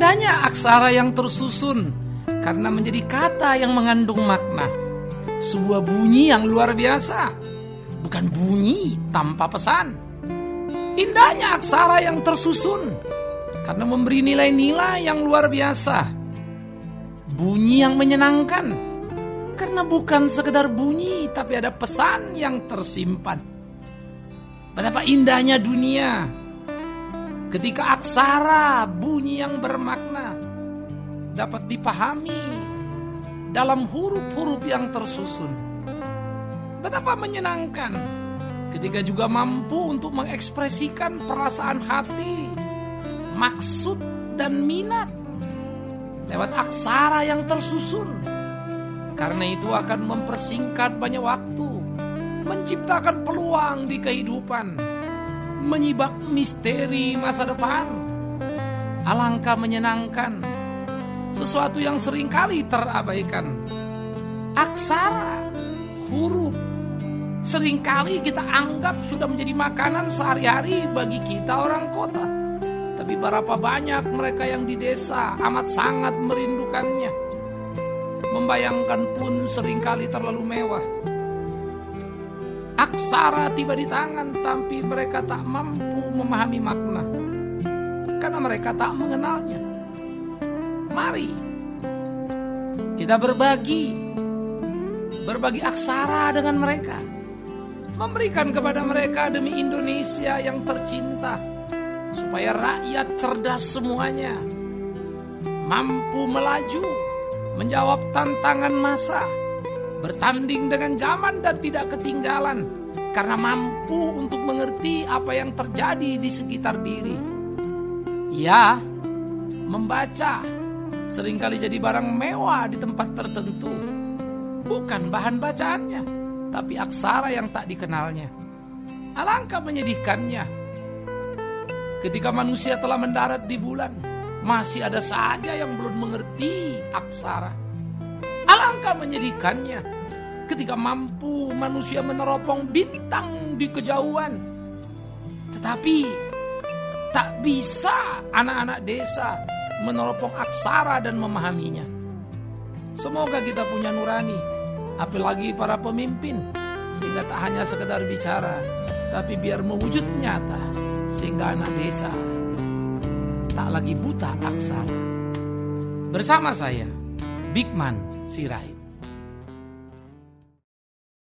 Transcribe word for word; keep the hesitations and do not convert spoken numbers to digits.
indahnya aksara yang tersusun karena menjadi kata yang mengandung makna. Sebuah bunyi yang luar biasa, bukan bunyi tanpa pesan. Indahnya aksara yang tersusun karena memberi nilai-nilai yang luar biasa. Bunyi yang menyenangkan karena bukan sekedar bunyi, tapi ada pesan yang tersimpan. Betapa indahnya dunia ketika aksara bunyi yang bermakna dapat dipahami dalam huruf-huruf yang tersusun. Betapa menyenangkan ketika juga mampu untuk mengekspresikan perasaan hati, maksud dan minat lewat aksara yang tersusun. Karena itu akan mempersingkat banyak waktu, menciptakan peluang di kehidupan, menyibak misteri masa depan. Alangkah menyenangkan, sesuatu yang seringkali terabaikan. Aksara, huruf, seringkali kita anggap sudah menjadi makanan sehari-hari bagi kita orang kota. Tapi berapa banyak mereka yang di desa amat sangat merindukannya. Membayangkan pun seringkali terlalu mewah. Aksara tiba di tangan, tapi mereka tak mampu memahami makna karena mereka tak mengenalnya. Mari kita berbagi Berbagi aksara dengan mereka, memberikan kepada mereka demi Indonesia yang tercinta, supaya rakyat cerdas semuanya mampu melaju, menjawab tantangan masa, bertanding dengan zaman dan tidak ketinggalan, karena mampu untuk mengerti apa yang terjadi di sekitar diri. Ya, membaca seringkali jadi barang mewah di tempat tertentu. Bukan bahan bacaannya, tapi aksara yang tak dikenalnya. Alangkah menyedihkannya ketika manusia telah mendarat di bulan, masih ada saja yang belum mengerti aksara. Alangkah menyedihkannya ketika mampu manusia meneropong bintang di kejauhan, tetapi tak bisa anak-anak desa meneropong aksara dan memahaminya. Semoga kita punya nurani, apalagi para pemimpin, sehingga tak hanya sekedar bicara, tapi biar mewujud nyata, sehingga anak desa tak lagi buta aksara. Bersama saya, Bigman Sirait.